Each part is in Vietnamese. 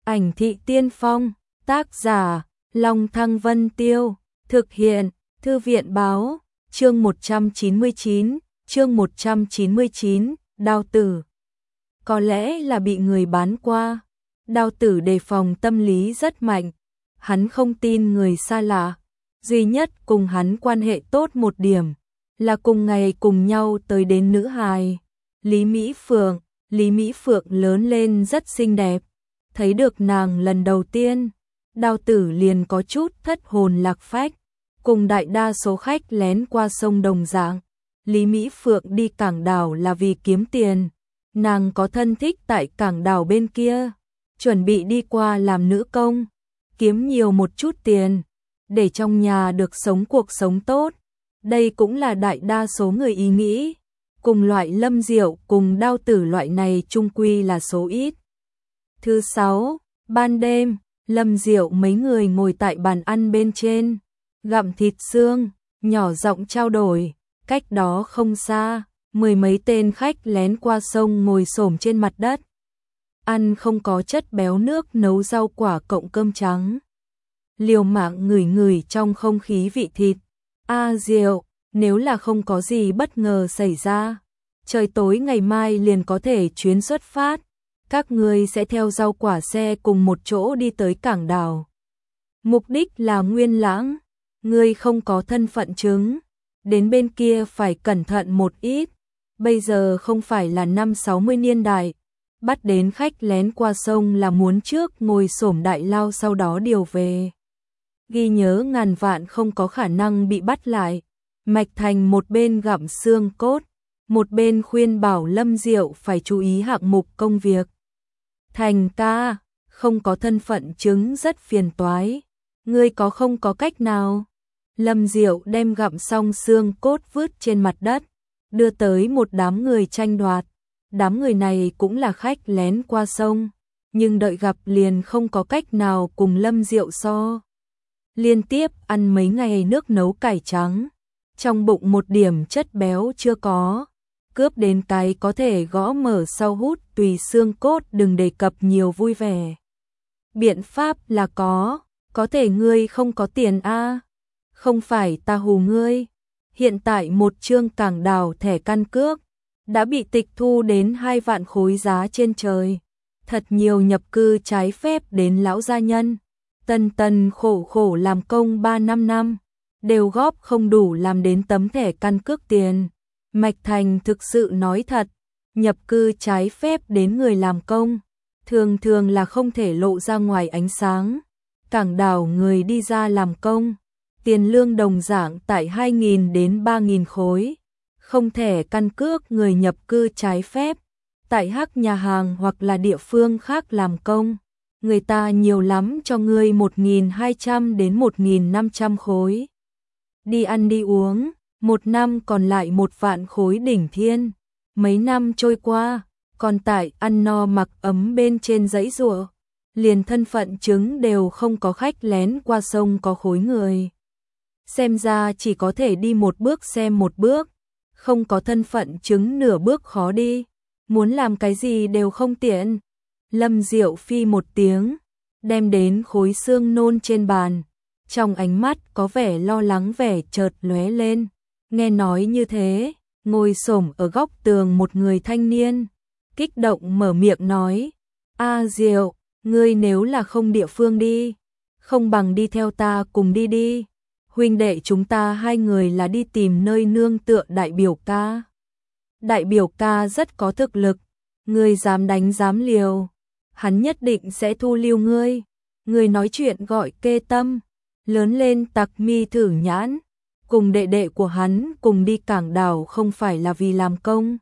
Ảnh thị tiên phong, tác giả, Long Thăng Vân Tiêu, thực hiện, Thư viện báo, chương 199, Đao Tử. Có lẽ là bị người bán qua, Đao Tử đề phòng tâm lý rất mạnh, hắn không tin người xa lạ, duy nhất cùng hắn quan hệ tốt một điểm, là cùng ngày cùng nhau tới đến nữ hài, Lý Mỹ Phượng. Lý Mỹ Phượng lớn lên rất xinh đẹp, thấy được nàng lần đầu tiên, Đao Tử liền có chút thất hồn lạc phách, cùng đại đa số khách lén qua sông đồng dạng. Lý Mỹ Phượng đi cảng đảo là vì kiếm tiền, nàng có thân thích tại cảng đảo bên kia, chuẩn bị đi qua làm nữ công, kiếm nhiều một chút tiền, để trong nhà được sống cuộc sống tốt. Đây cũng là đại đa số người ý nghĩ. Cùng loại Lâm Diệu cùng Đao Tử loại này chung quy là số ít. Thứ 6, ban đêm, Lâm Diệu mấy người ngồi tại bàn ăn bên trên, gặm thịt xương, nhỏ giọng trao đổi, cách đó không xa, mười mấy tên khách lén qua sông ngồi xổm trên mặt đất. Ăn không có chất béo nước nấu rau quả cộng cơm trắng. Liều mạng ngửi ngửi trong không khí vị thịt. Diệu, nếu là không có gì bất ngờ xảy ra, trời tối ngày mai liền có thể chuyến xuất phát, các ngươi sẽ theo rau quả xe cùng một chỗ đi tới cảng đảo. Mục đích là Nguyên Lãng, ngươi không có thân phận chứng, đến bên kia phải cẩn thận một ít, bây giờ không phải là năm 60 niên đại, bắt đến khách lén qua sông là muốn trước ngồi xổm đại lao sau đó điều về. Ghi nhớ ngàn vạn không có khả năng bị bắt lại. Mạch Thành một bên gặm xương cốt, một bên khuyên bảo Lâm Diệu phải chú ý hạng mục công việc. Thành ca, không có thân phận chứng rất phiền toái, ngươi không có cách nào. Lâm Diệu đem gặm xong xương cốt vứt trên mặt đất, đưa tới một đám người tranh đoạt. Đám người này cũng là khách lén qua sông, nhưng đợi gặp liền không có cách nào cùng Lâm Diệu so. Liên tiếp ăn mấy ngày nước nấu cải trắng, trong bụng một điểm chất béo chưa có, cướp đến cái có thể gõ mở sau hút tùy xương cốt, đừng đề cập nhiều vui vẻ. Biện pháp là có thể ngươi không có tiền a, không phải ta hù ngươi. Hiện tại một chương cảng đảo thẻ căn cước đã bị tịch thu đến 2 vạn khối giá trên trời. Thật nhiều nhập cư trái phép đến lão gia nhân, tần khổ làm công 3-5 năm, đều góp không đủ làm đến tấm thẻ căn cước tiền. Mạch Thành thực sự nói thật, nhập cư trái phép đến người làm công, thường là không thể lộ ra ngoài ánh sáng. Cảng đảo người đi ra làm công, tiền lương đồng dạng tại 2.000 đến 3.000 khối. Không thẻ căn cước người nhập cư trái phép, tại hắc nhà hàng hoặc là địa phương khác làm công, người ta nhiều lắm cho ngươi 1.200 đến 1.500 khối. Đi ăn đi uống, 1 năm còn lại 1 vạn khối đỉnh thiên. Mấy năm trôi qua, còn tại ăn no mặc ấm bên trên giấy giụa, liền thân phận chứng đều không có, khách lén qua sông có khối người. Xem ra chỉ có thể đi một bước xem một bước, không có thân phận chứng nửa bước khó đi, muốn làm cái gì đều không tiện. Lâm Diệu phi một tiếng, đem đến khối xương nôn trên bàn, trong ánh mắt có vẻ lo lắng vẻ chợt lóe lên. Nghe nói như thế, ngồi xổm ở góc tường một người thanh niên, kích động mở miệng nói, Diệu, ngươi nếu là không địa phương đi, không bằng đi theo ta cùng đi. Huynh đệ chúng ta 2 người là đi tìm nơi nương tựa đại biểu ca. Đại biểu ca rất có thực lực, ngươi dám đánh dám liều, hắn nhất định sẽ thu lưu ngươi. Ngươi nói chuyện gọi Kê Tâm, lớn lên tặc mi thử nhãn, cùng đệ đệ của hắn cùng đi cảng đảo không phải là vì làm công,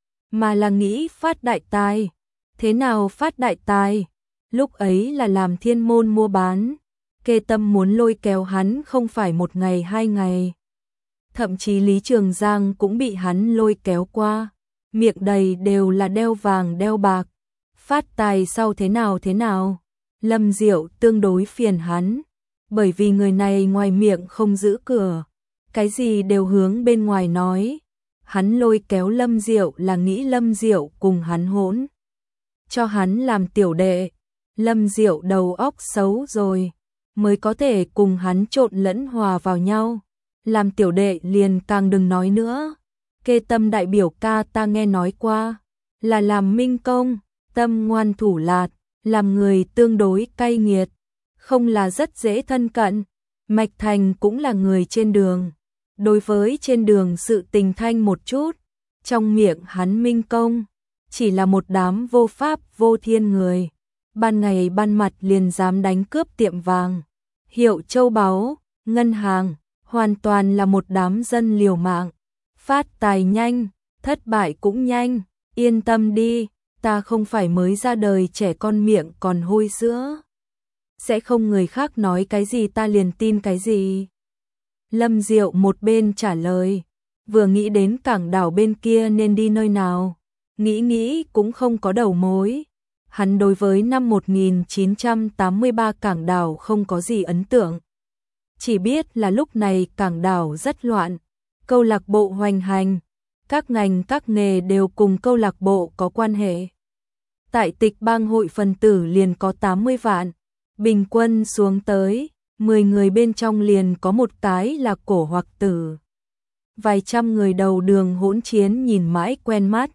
mà là nghĩ phát đại tài. Thế nào phát đại tài? Lúc ấy là làm thiên môn mua bán. Kê Tâm muốn lôi kéo hắn không phải 1 ngày 2 ngày. Thậm chí Lý Trường Giang cũng bị hắn lôi kéo qua, miệng đầy đều là đeo vàng đeo bạc. Phát tài sau thế nào? Lâm Diệu tương đối phiền hắn, bởi vì người này ngoài miệng không giữ cửa, cái gì đều hướng bên ngoài nói. Hắn lôi kéo Lâm Diệu là nghĩ Lâm Diệu cùng hắn hỗn, cho hắn làm tiểu đệ. Lâm Diệu đầu óc xấu rồi, mới có thể cùng hắn trộn lẫn hòa vào nhau. Làm tiểu đệ liền càng đừng nói nữa. Kê Tâm đại biểu ca ta nghe nói qua, là làm minh công, tâm ngoan thủ lạt, làm người tương đối cay nghiệt, không là rất dễ thân cận. Mạch Thành cũng là người trên đường, đối với trên đường sự tình thanh một chút, trong miệng hắn minh công, chỉ là một đám vô pháp vô thiên người. Ban ngày ban mặt liền dám đánh cướp tiệm vàng, hiệu châu báu, ngân hàng, hoàn toàn là một đám dân liều mạng. Phát tài nhanh, thất bại cũng nhanh, yên tâm đi, ta không phải mới ra đời trẻ con miệng còn hôi sữa. Sẽ không người khác nói cái gì ta liền tin cái gì. Lâm Diệu một bên trả lời, vừa nghĩ đến cảng đảo bên kia nên đi nơi nào, nghĩ cũng không có đầu mối. Hắn đối với năm 1983 cảng đảo không có gì ấn tượng. Chỉ biết là lúc này cảng đảo rất loạn, câu lạc bộ hoành hành, các ngành các nghề đều cùng câu lạc bộ có quan hệ. Tại tịch bang hội phần tử liền có 80 vạn, bình quân xuống tới, 10 người bên trong liền có một cái là cổ hoặc tử. Vài trăm người đầu đường hỗn chiến nhìn mãi quen mắt.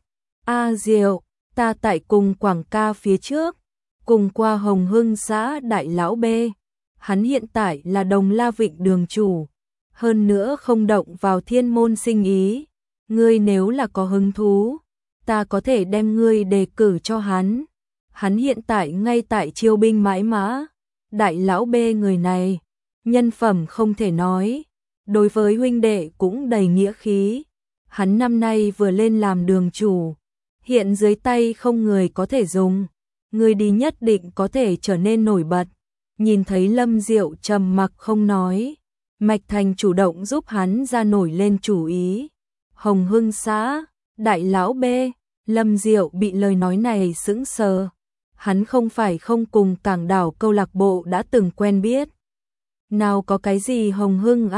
Diệu, ta tại cùng Quảng Ca phía trước, cùng qua Hồng Hưng xã Đại Lão B. Hắn hiện tại là Đồng La Vịnh đường chủ, hơn nữa không động vào thiên môn sinh ý. Ngươi nếu là có hứng thú, ta có thể đem ngươi đề cử cho hắn. Hắn hiện tại ngay tại chiêu binh mãi mã. Đại Lão B người này, nhân phẩm không thể nói, đối với huynh đệ cũng đầy nghĩa khí. Hắn năm nay vừa lên làm đường chủ, hiện dưới tay không người có thể dùng, người đi nhất định có thể trở nên nổi bật. Nhìn thấy Lâm Diệu trầm mặc không nói, Mạch Thành chủ động giúp hắn ra nổi lên chủ ý. Hồng Hưng xã, Đại Lão B. Lâm Diệu bị lời nói này sững sờ. Hắn không phải không cùng cảng đảo câu lạc bộ đã từng quen biết. Nào có cái gì Hồng Hưng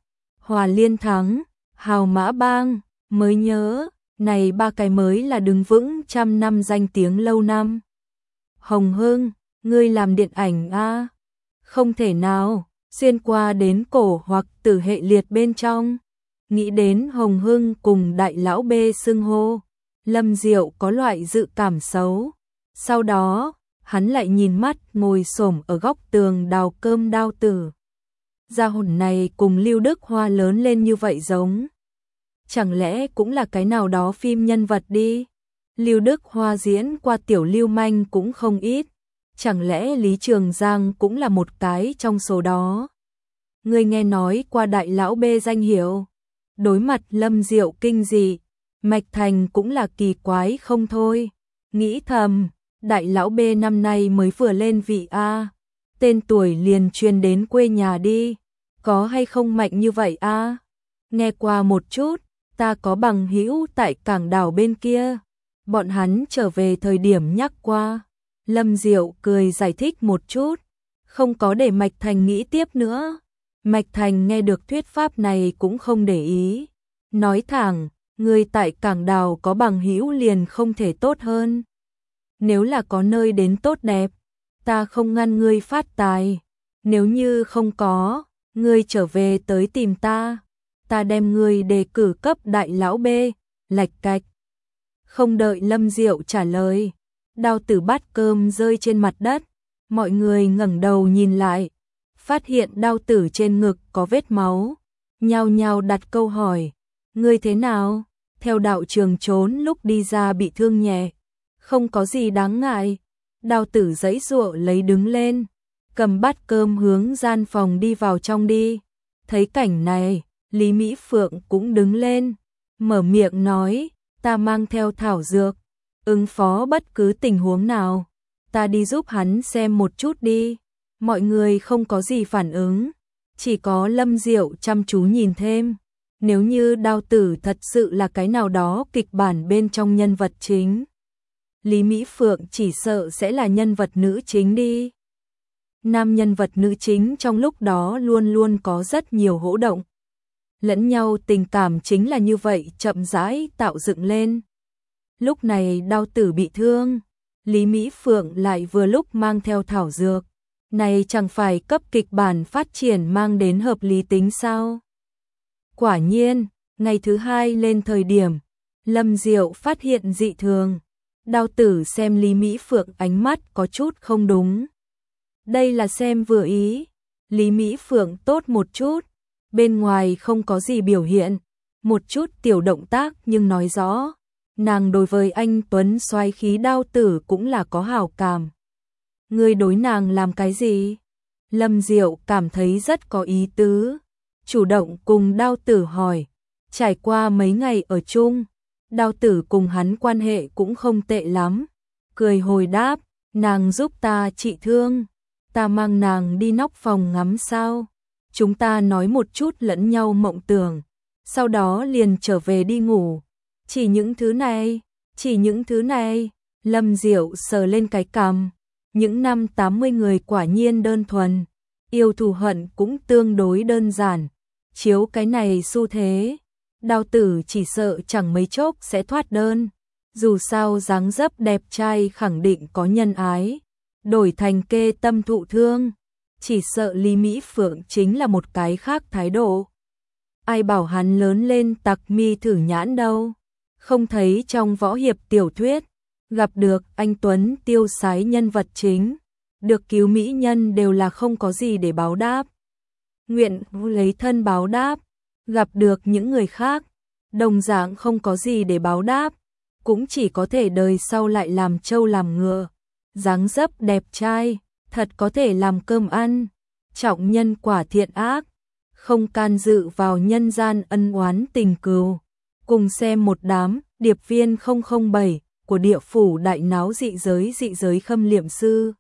Hòa Liên Thắng, Hào Mã Bang, mới nhớ, này ba cái mới là đứng vững trăm năm danh tiếng lâu năm. Hồng Hưng, ngươi làm điện ảnh Không thể nào, xuyên qua đến cổ hoặc tử hệ liệt bên trong. Nghĩ đến Hồng Hưng cùng Đại Lão B xưng hô, Lâm Diệu có loại dự cảm xấu. Sau đó, hắn lại nhìn mắt ngồi xổm ở góc tường đào cơm Đao Tử. Gia hồn này cùng Lưu Đức Hoa lớn lên như vậy giống. Chẳng lẽ cũng là cái nào đó phim nhân vật đi? Lưu Đức Hoa diễn qua tiểu lưu manh cũng không ít. Chẳng lẽ Lý Trường Giang cũng là một cái trong số đó? Người nghe nói qua Đại Lão B danh hiệu. Đối mặt Lâm Diệu kinh dị, Mạch Thành cũng là kỳ quái không thôi. Nghĩ thầm, Đại Lão B năm nay mới vừa lên vị tên tuổi liền truyền đến quê nhà đi. Có hay không mạnh như vậy Nghe qua một chút, ta có bằng hữu tại cảng đảo bên kia. Bọn hắn trở về thời điểm nhắc qua. Lâm Diệu cười giải thích một chút, không có để Mạch Thành nghĩ tiếp nữa. Mạch Thành nghe được thuyết pháp này cũng không để ý. Nói thẳng, người tại cảng đảo có bằng hữu liền không thể tốt hơn. Nếu là có nơi đến tốt đẹp, ta không ngăn ngươi phát tài. Nếu như không có, ngươi trở về tới tìm ta. Ta đem ngươi đề cử cấp Đại Lão B, lạch cạch. Không đợi Lâm Diệu trả lời, Đao Tử bát cơm rơi trên mặt đất. Mọi người ngẩng đầu nhìn lại, phát hiện Đao Tử trên ngực có vết máu. Nhao nhao đặt câu hỏi, ngươi thế nào? Theo đạo trường trốn lúc đi ra bị thương nhẹ. Không có gì đáng ngại. Đao Tử giãy giụa lấy đứng lên, cầm bát cơm hướng gian phòng đi vào trong đi. Thấy cảnh này, Lý Mỹ Phượng cũng đứng lên, mở miệng nói, ta mang theo thảo dược, ứng phó bất cứ tình huống nào. Ta đi giúp hắn xem một chút đi. Mọi người không có gì phản ứng, chỉ có Lâm Diệu chăm chú nhìn thêm. Nếu như Đao Tử thật sự là cái nào đó kịch bản bên trong nhân vật chính, Lý Mỹ Phượng chỉ sợ sẽ là nhân vật nữ chính đi. Nam nhân vật nữ chính trong lúc đó luôn luôn có rất nhiều hỗ động. Lẫn nhau tình cảm chính là như vậy chậm rãi tạo dựng lên. Lúc này Đao Tử bị thương, Lý Mỹ Phượng lại vừa lúc mang theo thảo dược. Này chẳng phải cấp kịch bản phát triển mang đến hợp lý tính sao? Quả nhiên, ngày thứ hai lên thời điểm, Lâm Diệu phát hiện dị thường. Đao tử xem Lý Mỹ Phượng ánh mắt có chút không đúng. Đây là xem vừa ý. Lý Mỹ Phượng tốt một chút, bên ngoài không có gì biểu hiện, một chút tiểu động tác nhưng nói rõ, nàng đối với anh tuấn soái khí Đao tử cũng là có hảo cảm. Ngươi đối nàng làm cái gì? Lâm Diệu cảm thấy rất có ý tứ, chủ động cùng Đao tử hỏi. Trải qua mấy ngày ở chung, Đao tử cùng hắn quan hệ cũng không tệ lắm. Cười hồi đáp, nàng giúp ta trị thương, ta mang nàng đi nóc phòng ngắm sao. Chúng ta nói một chút lẫn nhau mộng tưởng, sau đó liền trở về đi ngủ. Chỉ những thứ này, Lâm Diệu sờ lên cái cằm. Những năm 80 người quả nhiên đơn thuần, yêu thù hận cũng tương đối đơn giản. Chiếu cái này xu thế, Đao tử chỉ sợ chẳng mấy chốc sẽ thoát đơn. Dù sao dáng dấp đẹp trai khẳng định có nhân ái, đổi thành kê tâm thụ thương, chỉ sợ Lý Mỹ Phượng chính là một cái khác thái độ. Ai bảo hắn lớn lên tặc mi thử nhãn đâu, không thấy trong võ hiệp tiểu thuyết, gặp được anh tuấn tiêu sái nhân vật chính, được cứu mỹ nhân đều là không có gì để báo đáp. Nguyện lấy thân báo đáp, gặp được những người khác, đồng dạng không có gì để báo đáp, cũng chỉ có thể đời sau lại làm trâu làm ngựa. Dáng dấp đẹp trai, thật có thể làm cơm ăn, trọng nhân quả thiện ác, không can dự vào nhân gian ân oán tình cừu. Cùng xem một đám điệp viên 007 của địa phủ đại náo dị giới khâm liệm sư.